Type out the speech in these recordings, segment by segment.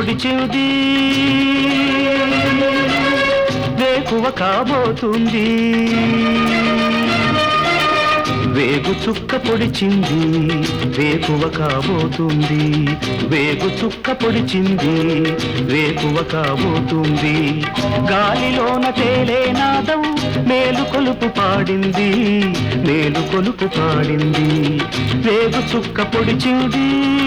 పొడిచింది వేకువ కాబోతుంది వేగు చుక్క పొడిచింది వేకువ కాబోతుంది వేగు చుక్క పొడిచింది వేకువ కాబోతుంది గాలిలోన తేలే నాదం మేలు కొలుపు పాడింది మేలు కొలుపు పాడింది వేగు చుక్క పొడిచింది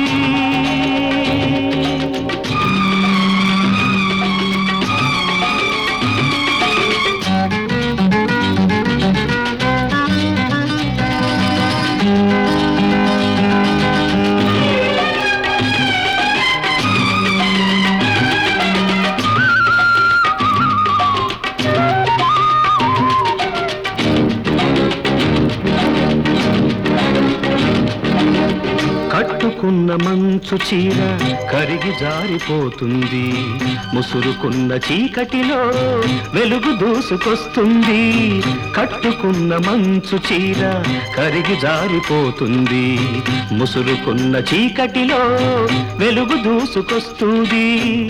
కట్టుకున్న మంచు చీర కరిగి జారిపోతుంది ముసురుకున్న చీకటిలో వెలుగు దూసుకొస్తుంది కట్టుకున్న మంచు చీర కరిగి జారిపోతుంది ముసురుకున్న చీకటిలో వెలుగు దూసుకొస్తుంది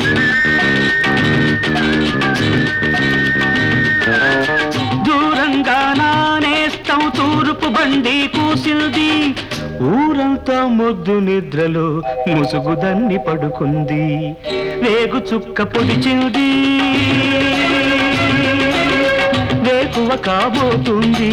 దూరంగా నానేస్తం తూర్పు బండి కూసింది ఊరంతా మొద్దు నిద్రలో ముసుగుదన్ని పడుకుంది వేగు చుక్క పొడిచింది వేకువ కాబోతుంది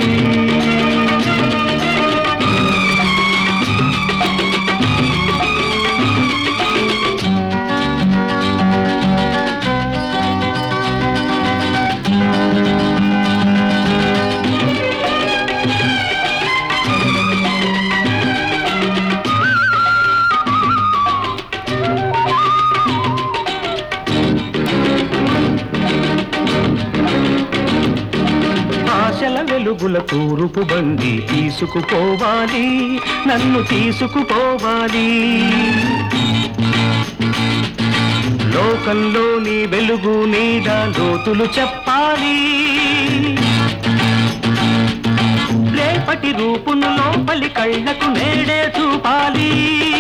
వెలుగుల తూరుపు బండి తీసుకుపోవాలి నన్ను తీసుకుపోవాలి లోకంలోని వెలుగు నీడ లోతులు చెప్పాలి రేపటి రూపును లోపలి కళ్ళకు నేడే చూపాలి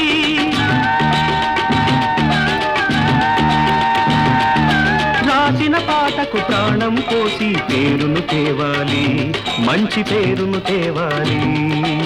రాసిన పాటకు ప్రాణం పోసి పేరును తేవాలి మంచి పేరును తేవాలి